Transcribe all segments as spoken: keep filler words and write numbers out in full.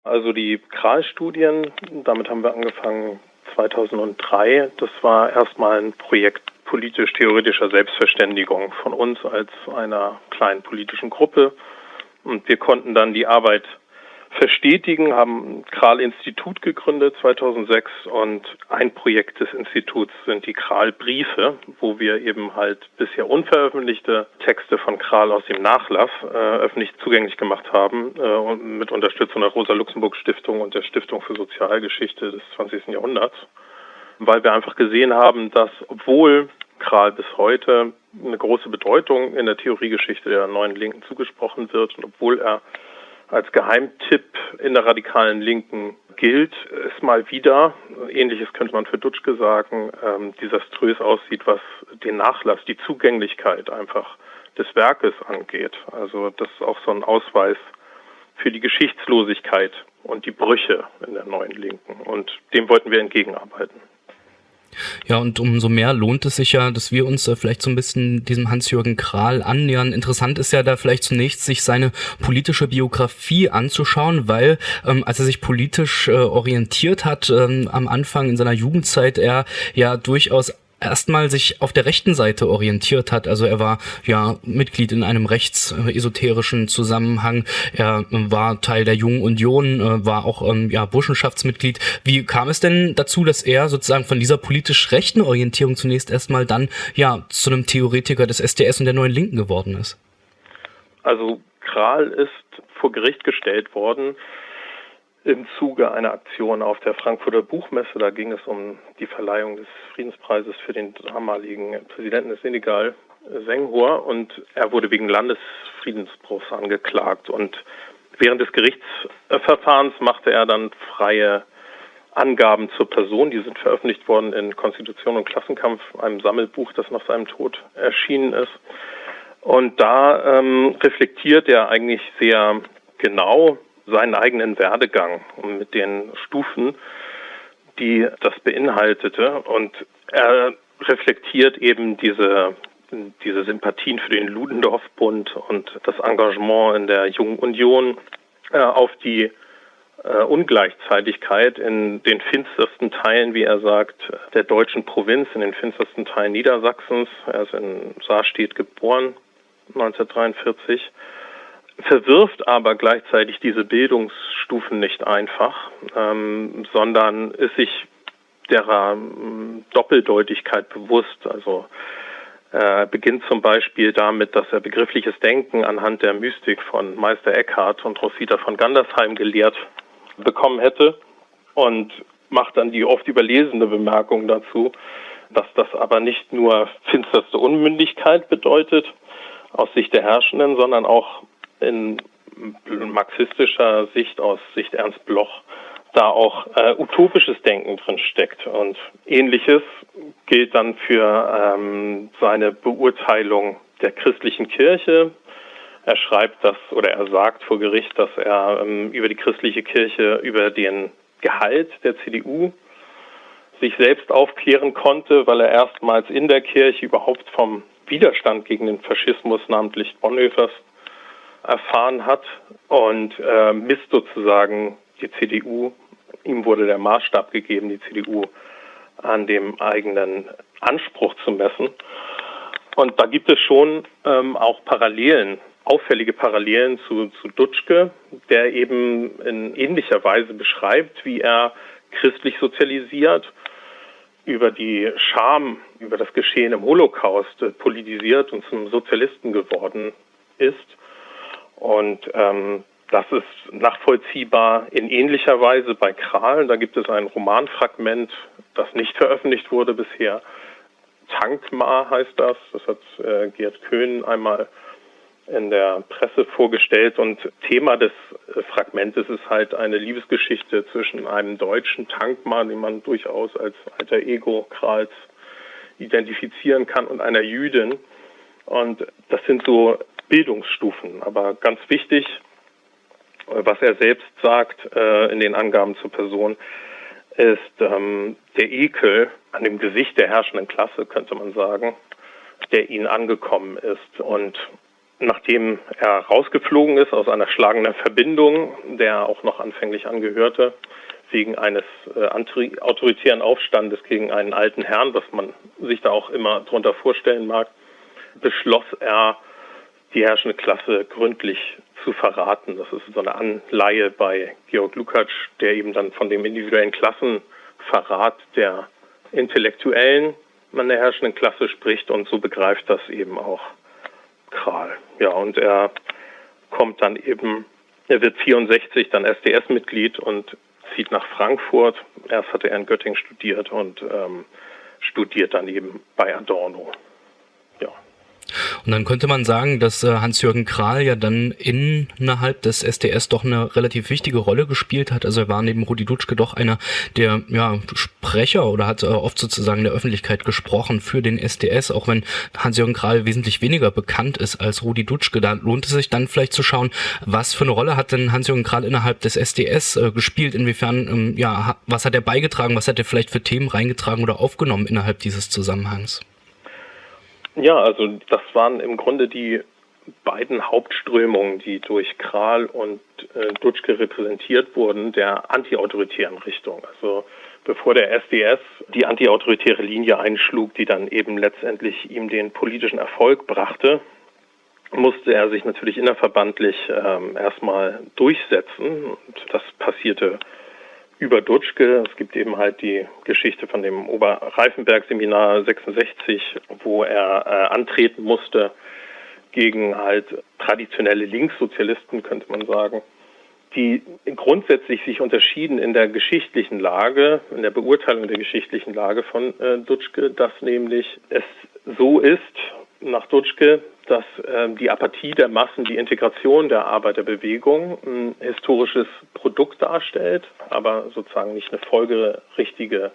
Also die Kral-Studien, damit haben wir angefangen zweitausenddrei. Das war erstmal ein Projekt politisch-theoretischer Selbstverständigung von uns als einer kleinen politischen Gruppe. Und wir konnten dann die Arbeit verstetigen, haben ein Kral-Institut gegründet zweitausendsechs, und ein Projekt des Instituts sind die Kral-Briefe, wo wir eben halt bisher unveröffentlichte Texte von Kral aus dem Nachlass äh, öffentlich zugänglich gemacht haben, äh, und mit Unterstützung der Rosa-Luxemburg-Stiftung und der Stiftung für Sozialgeschichte des zwanzigsten Jahrhunderts, weil wir einfach gesehen haben, dass obwohl Kral bis heute eine große Bedeutung in der Theoriegeschichte der Neuen Linken zugesprochen wird und obwohl er als Geheimtipp in der radikalen Linken gilt, es mal wieder, Ähnliches könnte man für Dutschke sagen, ähm, desaströs aussieht, was den Nachlass, die Zugänglichkeit einfach des Werkes angeht. Also das ist auch so ein Ausweis für die Geschichtslosigkeit und die Brüche in der Neuen Linken. Und dem wollten wir entgegenarbeiten. Ja, und umso mehr lohnt es sich ja, dass wir uns äh, vielleicht so ein bisschen diesem Hans-Jürgen Kral annähern. Interessant ist ja da vielleicht zunächst, sich seine politische Biografie anzuschauen, weil ähm, als er sich politisch äh, orientiert hat, ähm, am Anfang in seiner Jugendzeit, er ja durchaus erstmal sich auf der rechten Seite orientiert hat. Also er war ja Mitglied in einem rechtsesoterischen Zusammenhang. Er war Teil der Jungen Union, war auch ähm, ja Burschenschaftsmitglied. Wie kam es denn dazu, dass er sozusagen von dieser politisch rechten Orientierung zunächst erstmal dann ja zu einem Theoretiker des S D S und der Neuen Linken geworden ist? Also Kral ist vor Gericht gestellt worden im Zuge einer Aktion auf der Frankfurter Buchmesse. Da ging es um die Verleihung des Friedenspreises für den damaligen Präsidenten des Senegal, Senghor, und er wurde wegen Landesfriedensbruchs angeklagt. Und während des Gerichtsverfahrens machte er dann freie Angaben zur Person. Die sind veröffentlicht worden in Konstitution und Klassenkampf, einem Sammelbuch, das nach seinem Tod erschienen ist. Und da ähm, reflektiert er eigentlich sehr genau seinen eigenen Werdegang mit den Stufen, die das beinhaltete. Und er reflektiert eben diese, diese Sympathien für den Ludendorff-Bund und das Engagement in der Jungen Union äh, auf die äh, Ungleichzeitigkeit in den finstersten Teilen, wie er sagt, der deutschen Provinz, in den finstersten Teilen Niedersachsens. Er ist in Sarstedt geboren, neunzehnhundertdreiundvierzig. Verwirft aber gleichzeitig diese Bildungsstufen nicht einfach, ähm, sondern ist sich derer ähm, Doppeldeutigkeit bewusst. Also er äh, beginnt zum Beispiel damit, dass er begriffliches Denken anhand der Mystik von Meister Eckhart und Roswitha von Gandersheim gelehrt bekommen hätte, und macht dann die oft überlesene Bemerkung dazu, dass das aber nicht nur finsterste Unmündigkeit bedeutet aus Sicht der Herrschenden, sondern auch in marxistischer Sicht, aus Sicht Ernst Bloch, da auch äh, utopisches Denken drin steckt. Und Ähnliches gilt dann für ähm, seine Beurteilung der christlichen Kirche. Er schreibt das, oder er sagt vor Gericht, dass er ähm, über die christliche Kirche, über den Gehalt der C D U sich selbst aufklären konnte, weil er erstmals in der Kirche überhaupt vom Widerstand gegen den Faschismus, namentlich Bonhoeffers, erfahren hat, und äh, misst sozusagen die C D U. Ihm wurde der Maßstab gegeben, die C D U an dem eigenen Anspruch zu messen. Und da gibt es schon ähm, auch Parallelen, auffällige Parallelen zu, zu Dutschke, der eben in ähnlicher Weise beschreibt, wie er christlich sozialisiert, über die Scham, über das Geschehen im Holocaust äh, politisiert und zum Sozialisten geworden ist. Und ähm, das ist nachvollziehbar in ähnlicher Weise bei Kral. Da gibt es ein Romanfragment, das nicht veröffentlicht wurde bisher. Thankmar heißt das. Das hat äh, Gerd Köhn einmal in der Presse vorgestellt. Und Thema des äh, Fragmentes ist halt eine Liebesgeschichte zwischen einem deutschen Thankmar, den man durchaus als alter Ego Krals identifizieren kann, und einer Jüdin. Und das sind so Bildungsstufen. Aber ganz wichtig, was er selbst sagt äh, in den Angaben zur Person, ist ähm, der Ekel an dem Gesicht der herrschenden Klasse, könnte man sagen, der ihnen angekommen ist. Und nachdem er rausgeflogen ist aus einer schlagenden Verbindung, der er auch noch anfänglich angehörte, wegen eines äh, autoritären Aufstandes gegen einen alten Herrn, was man sich da auch immer darunter vorstellen mag, beschloss er, die herrschende Klasse gründlich zu verraten. Das ist so eine Anleihe bei Georg Lukács, der eben dann von dem individuellen Klassenverrat der Intellektuellen an der herrschenden Klasse spricht, und so begreift das eben auch Krahl. Ja, und er kommt dann eben, er wird vierundsechzig dann S D S-Mitglied und zieht nach Frankfurt. Erst hatte er in Göttingen studiert und ähm, studiert dann eben bei Adorno. Ja. Und dann könnte man sagen, dass äh, Hans-Jürgen Krahl ja dann innerhalb des S D S doch eine relativ wichtige Rolle gespielt hat. Also er war neben Rudi Dutschke doch einer der ja, Sprecher oder hat äh, oft sozusagen in der Öffentlichkeit gesprochen für den S D S, auch wenn Hans-Jürgen Krahl wesentlich weniger bekannt ist als Rudi Dutschke. Da lohnt es sich dann vielleicht zu schauen, was für eine Rolle hat denn Hans-Jürgen Krahl innerhalb des S D S äh, gespielt, inwiefern, ähm, ja, ha, was hat er beigetragen, was hat er vielleicht für Themen reingetragen oder aufgenommen innerhalb dieses Zusammenhangs? Ja, also das waren im Grunde die beiden Hauptströmungen, die durch Krahl und äh, Dutschke repräsentiert wurden, der antiautoritären Richtung. Also bevor der S D S die antiautoritäre Linie einschlug, die dann eben letztendlich ihm den politischen Erfolg brachte, musste er sich natürlich innerverbandlich ähm, erstmal durchsetzen. Und das passierte über Dutschke. Es gibt eben halt die Geschichte von dem Oberreifenberg-Seminar sechsundsechzig, wo er äh, antreten musste gegen halt traditionelle Linkssozialisten, könnte man sagen, die grundsätzlich sich unterschieden in der geschichtlichen Lage, in der Beurteilung der geschichtlichen Lage von äh, Dutschke, dass nämlich es so ist, nach Dutschke, dass äh, die Apathie der Massen, die Integration der Arbeiterbewegung ein historisches Produkt darstellt, aber sozusagen nicht eine folgerichtige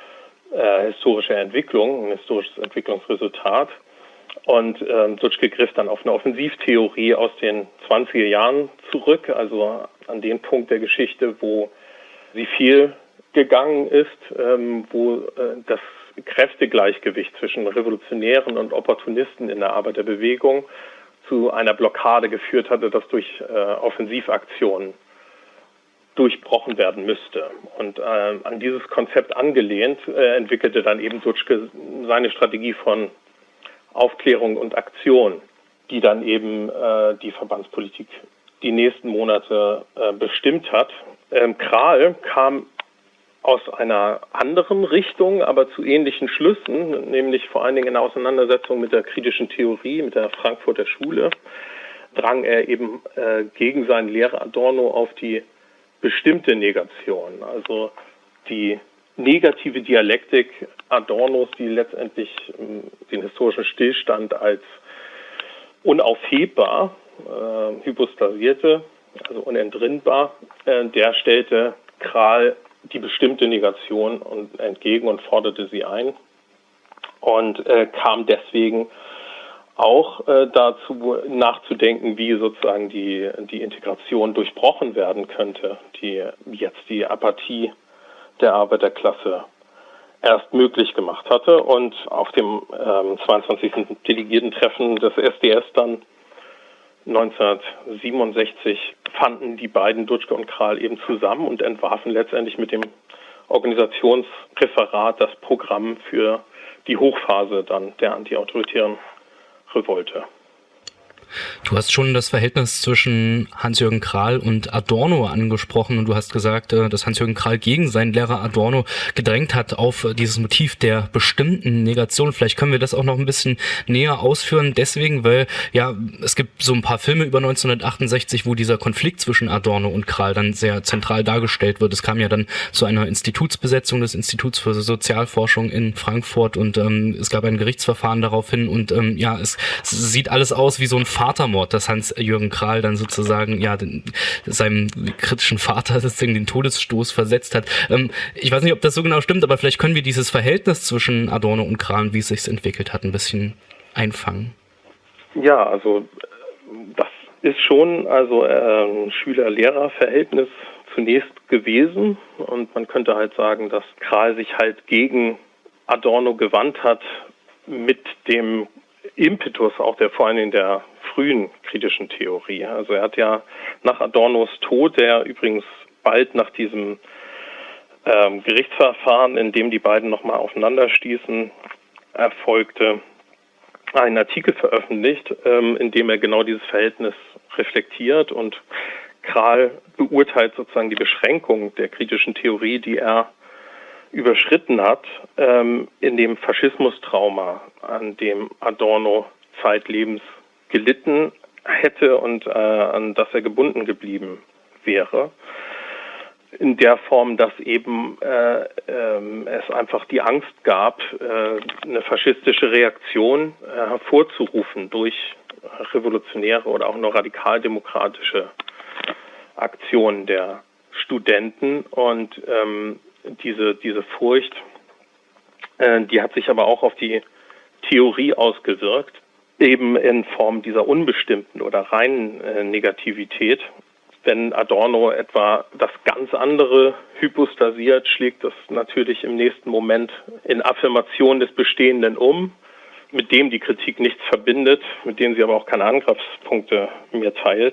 äh, historische Entwicklung, ein historisches Entwicklungsresultat. Und ähm, Dutschke griff dann auf eine Offensivtheorie aus den zwanziger Jahren zurück, also an den Punkt der Geschichte, wo sie viel gegangen ist, ähm, wo äh, das Kräftegleichgewicht zwischen Revolutionären und Opportunisten in der Arbeiterbewegung zu einer Blockade geführt hatte, das durch äh, Offensivaktionen durchbrochen werden müsste. Und äh, an dieses Konzept angelehnt äh, entwickelte dann eben Dutschke seine Strategie von Aufklärung und Aktion, die dann eben äh, die Verbandspolitik die nächsten Monate äh, bestimmt hat. Ähm, Krahl kam aus einer anderen Richtung, aber zu ähnlichen Schlüssen, nämlich vor allen Dingen in der Auseinandersetzung mit der kritischen Theorie, mit der Frankfurter Schule, drang er eben äh, gegen seinen Lehrer Adorno auf die bestimmte Negation, also die negative Dialektik Adornos, die letztendlich äh, den historischen Stillstand als unaufhebbar äh, hypostasierte, also unentrinnbar, äh, der stellte Krahl die bestimmte Negation und entgegen und forderte sie ein und äh, kam deswegen auch äh, dazu nachzudenken, wie sozusagen die, die Integration durchbrochen werden könnte, die jetzt die Apathie der Arbeiterklasse erst möglich gemacht hatte. Und auf dem ähm, zweiundzwanzigsten Delegiertentreffen des S D S dann neunzehnhundertsiebenundsechzig fanden die beiden, Dutschke und Krahl, eben zusammen und entwarfen letztendlich mit dem Organisationsreferat das Programm für die Hochphase dann der antiautoritären Revolte. Du hast schon das Verhältnis zwischen Hans-Jürgen Krahl und Adorno angesprochen und du hast gesagt, dass Hans-Jürgen Krahl gegen seinen Lehrer Adorno gedrängt hat auf dieses Motiv der bestimmten Negation. Vielleicht können wir das auch noch ein bisschen näher ausführen, deswegen, weil ja, es gibt so ein paar Filme über neunzehnhundertachtundsechzig, wo dieser Konflikt zwischen Adorno und Krahl dann sehr zentral dargestellt wird. Es kam ja dann zu einer Institutsbesetzung des Instituts für Sozialforschung in Frankfurt und ähm, es gab ein Gerichtsverfahren daraufhin und ähm, ja, es, es sieht alles aus wie so ein Vatermord, dass Hans-Jürgen Krahl dann sozusagen ja den, seinem kritischen Vater sozusagen den Todesstoß versetzt hat. Ähm, ich weiß nicht, ob das so genau stimmt, aber vielleicht können wir dieses Verhältnis zwischen Adorno und Krahl und wie es sich entwickelt hat, ein bisschen einfangen. Ja, also das ist schon also ein Schüler-Lehrer-Verhältnis zunächst gewesen und man könnte halt sagen, dass Krahl sich halt gegen Adorno gewandt hat mit dem Impetus auch der vor allem in der frühen kritischen Theorie. Also er hat ja nach Adornos Tod, der übrigens bald nach diesem ähm, Gerichtsverfahren, in dem die beiden nochmal aufeinanderstießen, erfolgte, einen Artikel veröffentlicht, ähm, in dem er genau dieses Verhältnis reflektiert, und Krahl beurteilt sozusagen die Beschränkung der kritischen Theorie, die er überschritten hat, ähm, in dem Faschismustrauma, an dem Adorno zeitlebens gelitten hätte und äh, an das er gebunden geblieben wäre. In der Form, dass eben äh, äh, es einfach die Angst gab, äh, eine faschistische Reaktion äh, hervorzurufen durch revolutionäre oder auch nur radikaldemokratische Aktionen der Studenten. Und ähm, diese, diese Furcht, äh, die hat sich aber auch auf die Theorie ausgewirkt, eben in Form dieser unbestimmten oder reinen äh, Negativität. Wenn Adorno etwa das ganz andere hypostasiert, schlägt das natürlich im nächsten Moment in Affirmation des Bestehenden um, mit dem die Kritik nichts verbindet, mit dem sie aber auch keine Angriffspunkte mehr teilt.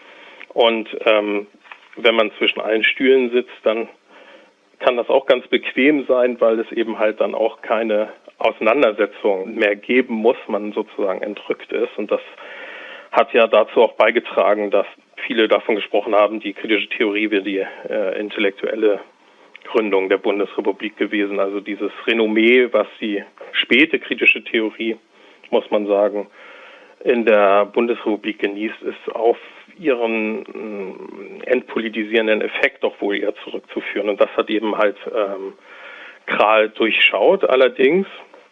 Und ähm, wenn man zwischen allen Stühlen sitzt, dann kann das auch ganz bequem sein, weil es eben halt dann auch keine Auseinandersetzung mehr geben muss, man sozusagen entrückt ist. Und das hat ja dazu auch beigetragen, dass viele davon gesprochen haben, die kritische Theorie wäre die äh, intellektuelle Gründung der Bundesrepublik gewesen. Also dieses Renommee, was die späte kritische Theorie, muss man sagen, in der Bundesrepublik genießt, ist auf ihren äh, entpolitisierenden Effekt doch wohl eher zurückzuführen. Und das hat eben halt ähm, Krahl durchschaut. Allerdings,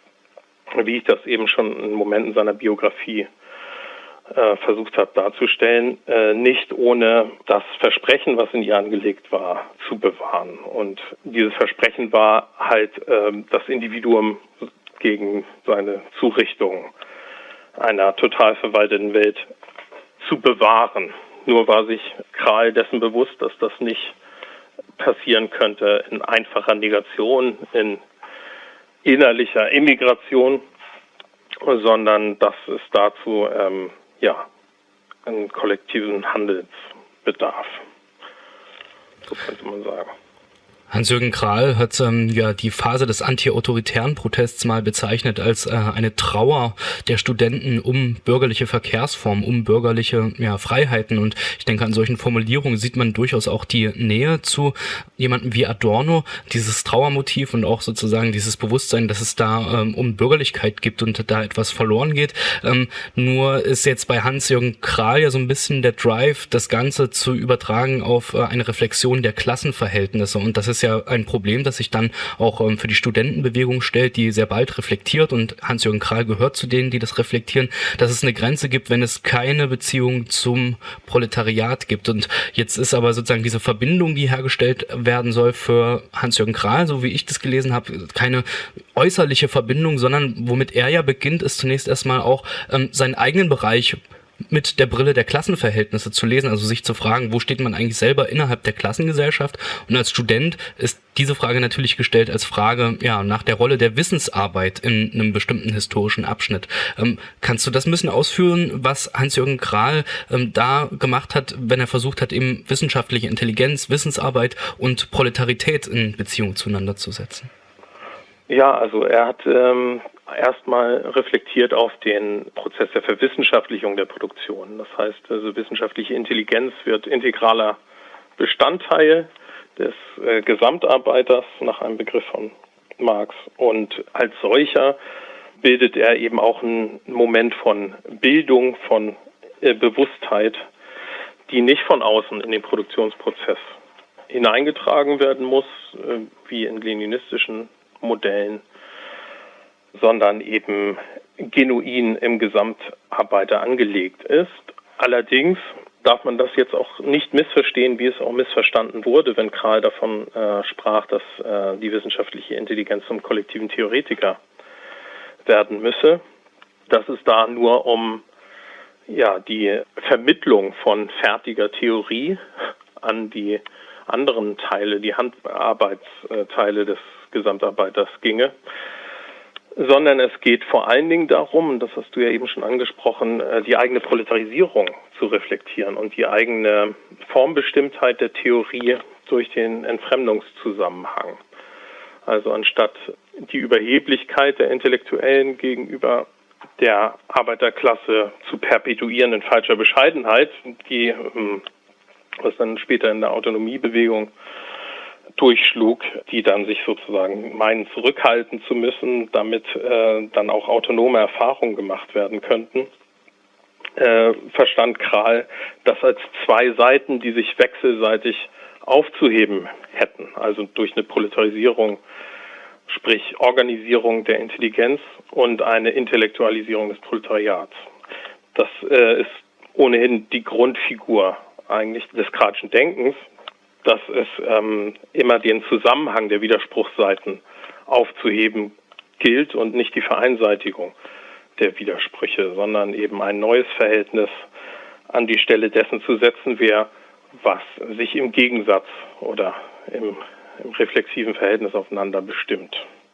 wie ich das eben schon in Momenten seiner Biografie äh, versucht habe darzustellen, äh, nicht ohne das Versprechen, was in ihr angelegt war, zu bewahren. Und dieses Versprechen war halt äh, das Individuum gegen seine Zurichtung einer total verwalteten Welt zu bewahren. Nur war sich Krahl dessen bewusst, dass das nicht passieren könnte in einfacher Negation, in innerlicher Immigration, sondern dass es dazu ähm, ja, einen kollektiven Handels bedarf. So könnte man sagen. Hans-Jürgen Krahl hat ähm, ja die Phase des antiautoritären Protests mal bezeichnet als äh, eine Trauer der Studenten um bürgerliche Verkehrsformen, um bürgerliche ja, Freiheiten. Und ich denke, an solchen Formulierungen sieht man durchaus auch die Nähe zu jemandem wie Adorno, dieses Trauermotiv und auch sozusagen dieses Bewusstsein, dass es da ähm, um Bürgerlichkeit gibt und da etwas verloren geht. Ähm, nur ist jetzt bei Hans-Jürgen Krahl ja so ein bisschen der Drive, das Ganze zu übertragen auf äh, eine Reflexion der Klassenverhältnisse. Und das ist ja ein Problem, das sich dann auch ähm, für die Studentenbewegung stellt, die sehr bald reflektiert, und Hans-Jürgen Krahl gehört zu denen, die das reflektieren, dass es eine Grenze gibt, wenn es keine Beziehung zum Proletariat gibt. Und jetzt ist aber sozusagen diese Verbindung, die hergestellt werden soll, für Hans-Jürgen Krahl, so wie ich das gelesen habe, keine äußerliche Verbindung, sondern womit er ja beginnt, ist zunächst erstmal auch ähm, seinen eigenen Bereich mit der Brille der Klassenverhältnisse zu lesen, also sich zu fragen, wo steht man eigentlich selber innerhalb der Klassengesellschaft? Und als Student ist diese Frage natürlich gestellt als Frage ja nach der Rolle der Wissensarbeit in einem bestimmten historischen Abschnitt. Ähm, kannst du das ein bisschen ausführen, was Hans-Jürgen Krahl ähm, da gemacht hat, wenn er versucht hat, eben wissenschaftliche Intelligenz, Wissensarbeit und Proletarität in Beziehung zueinander zu setzen? Ja, also er hat ähm, erstmal reflektiert auf den Prozess der Verwissenschaftlichung der Produktion. Das heißt, also wissenschaftliche Intelligenz wird integraler Bestandteil des äh, Gesamtarbeiters nach einem Begriff von Marx. Und als solcher bildet er eben auch einen Moment von Bildung, von äh, Bewusstheit, die nicht von außen in den Produktionsprozess hineingetragen werden muss, äh, wie in leninistischen Modellen, sondern eben genuin im Gesamtarbeiter angelegt ist. Allerdings darf man das jetzt auch nicht missverstehen, wie es auch missverstanden wurde, wenn Krahl davon äh, sprach, dass äh, die wissenschaftliche Intelligenz zum kollektiven Theoretiker werden müsse. Dass es da nur um ja, die Vermittlung von fertiger Theorie an die anderen Teile, die Handarbeitsteile des Gesamtarbeiters ginge, sondern es geht vor allen Dingen darum, und das hast du ja eben schon angesprochen, die eigene Proletarisierung zu reflektieren und die eigene Formbestimmtheit der Theorie durch den Entfremdungszusammenhang. Also anstatt die Überheblichkeit der Intellektuellen gegenüber der Arbeiterklasse zu perpetuieren in falscher Bescheidenheit, die, was dann später in der Autonomiebewegung durchschlug, die dann sich sozusagen meinen, zurückhalten zu müssen, damit äh, dann auch autonome Erfahrungen gemacht werden könnten, äh, verstand Krahl das als zwei Seiten, die sich wechselseitig aufzuheben hätten, also durch eine Proletarisierung, sprich Organisierung der Intelligenz und eine Intellektualisierung des Proletariats. Das äh, ist ohnehin die Grundfigur eigentlich des Kralschen Denkens, dass es ähm, immer den Zusammenhang der Widerspruchsseiten aufzuheben gilt und nicht die Vereinseitigung der Widersprüche, sondern eben ein neues Verhältnis an die Stelle dessen zu setzen wäre, was sich im Gegensatz oder im, im reflexiven Verhältnis aufeinander bestimmt.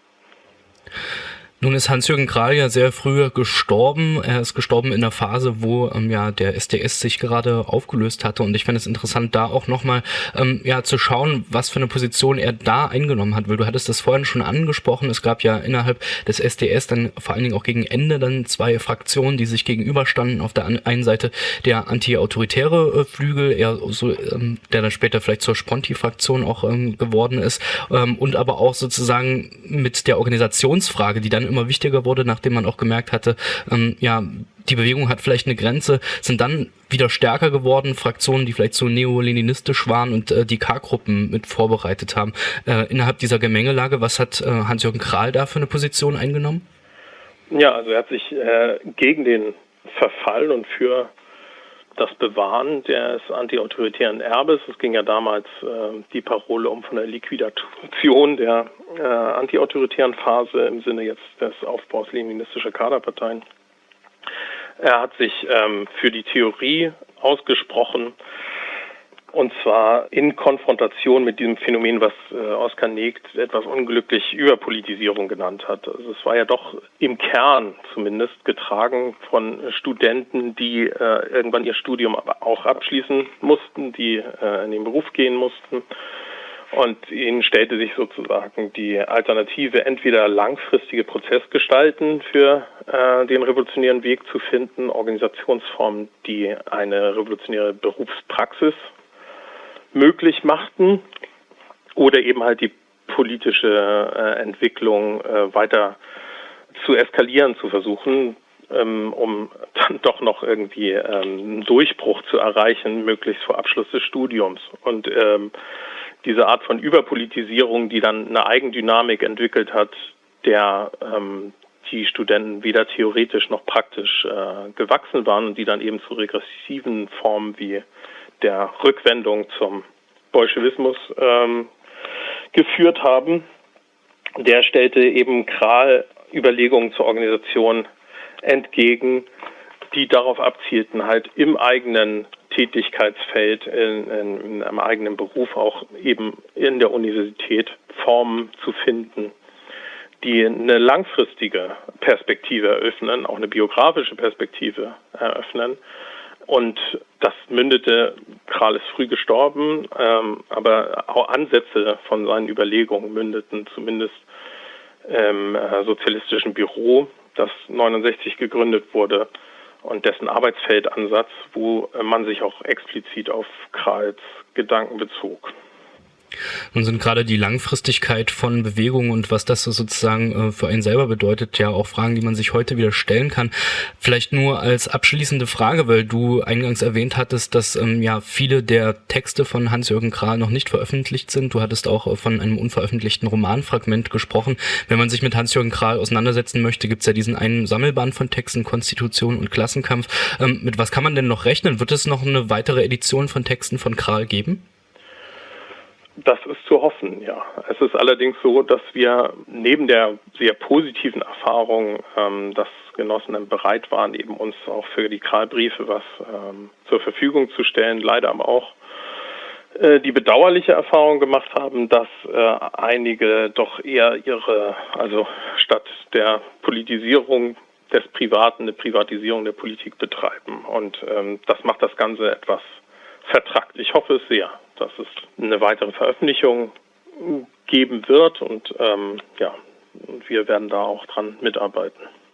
Nun ist Hans-Jürgen Krahl ja sehr früh gestorben. Er ist gestorben in der Phase, wo ähm, ja der S D S sich gerade aufgelöst hatte. Und ich fände es interessant, da auch nochmal ähm, ja, zu schauen, was für eine Position er da eingenommen hat. Weil du hattest das vorhin schon angesprochen. Es gab ja innerhalb des S D S dann vor allen Dingen auch gegen Ende dann zwei Fraktionen, die sich gegenüberstanden. Auf der einen Seite der anti-autoritäre äh, Flügel, eher so, ähm, der dann später vielleicht zur Sponti-Fraktion auch ähm, geworden ist. Ähm, und aber auch sozusagen mit der Organisationsfrage, die dann immer wichtiger wurde, nachdem man auch gemerkt hatte, ähm, ja, die Bewegung hat vielleicht eine Grenze, sind dann wieder stärker geworden, Fraktionen, die vielleicht so neoleninistisch waren und äh, die K-Gruppen mit vorbereitet haben. Äh, innerhalb dieser Gemengelage, was hat äh, Hans-Jürgen Krahl da für eine Position eingenommen? Ja, also er hat sich äh, gegen den Verfall und für das Bewahren des antiautoritären Erbes, es ging ja damals äh, die Parole um von der Liquidation der äh, antiautoritären Phase im Sinne jetzt des Aufbaus leninistischer Kaderparteien. Er hat sich ähm, für die Theorie ausgesprochen, und zwar in Konfrontation mit diesem Phänomen, was äh, Oskar Negt etwas unglücklich Überpolitisierung genannt hat. Also es war ja doch im Kern zumindest getragen von Studenten, die äh, irgendwann ihr Studium aber auch abschließen mussten, die äh, in den Beruf gehen mussten. Und ihnen stellte sich sozusagen die Alternative, entweder langfristige Prozessgestalten für äh, den revolutionären Weg zu finden, Organisationsformen, die eine revolutionäre Berufspraxis möglich machten, oder eben halt die politische äh, Entwicklung äh, weiter zu eskalieren, zu versuchen, ähm, um dann doch noch irgendwie ähm, einen Durchbruch zu erreichen, möglichst vor Abschluss des Studiums. Und ähm, diese Art von Überpolitisierung, die dann eine Eigendynamik entwickelt hat, der ähm, die Studenten weder theoretisch noch praktisch äh, gewachsen waren und die dann eben zu regressiven Formen wie der Rückwendung zum Bolschewismus ähm, geführt haben, der stellte eben Krahl Überlegungen zur Organisation entgegen, die darauf abzielten, halt im eigenen Tätigkeitsfeld, in, in, in einem eigenen Beruf, auch eben in der Universität Formen zu finden, die eine langfristige Perspektive eröffnen, auch eine biografische Perspektive eröffnen. Und das mündete, Krahl ist früh gestorben, ähm, aber auch Ansätze von seinen Überlegungen mündeten zumindest im äh, sozialistischen Büro, das neunundsechzig gegründet wurde, und dessen Arbeitsfeldansatz, wo äh, man sich auch explizit auf Krahls Gedanken bezog. Nun sind gerade die Langfristigkeit von Bewegungen und was das sozusagen für einen selber bedeutet, ja auch Fragen, die man sich heute wieder stellen kann. Vielleicht nur als abschließende Frage, weil du eingangs erwähnt hattest, dass ähm, ja viele der Texte von Hans-Jürgen Krahl noch nicht veröffentlicht sind. Du hattest auch von einem unveröffentlichten Romanfragment gesprochen. Wenn man sich mit Hans-Jürgen Krahl auseinandersetzen möchte, gibt es ja diesen einen Sammelband von Texten, Konstitution und Klassenkampf. Ähm, mit was kann man denn noch rechnen? Wird es noch eine weitere Edition von Texten von Krahl geben? Das ist zu hoffen, ja. Es ist allerdings so, dass wir neben der sehr positiven Erfahrung, ähm, dass Genossen bereit waren, eben uns auch für die Krahlbriefe was ähm, zur Verfügung zu stellen, leider aber auch äh, die bedauerliche Erfahrung gemacht haben, dass äh, einige doch eher ihre, also statt der Politisierung des Privaten, eine Privatisierung der Politik betreiben. Und ähm, das macht das Ganze etwas vertrackt. Ich hoffe es sehr, dass es eine weitere Veröffentlichung geben wird und ähm, ja, wir werden da auch dran mitarbeiten.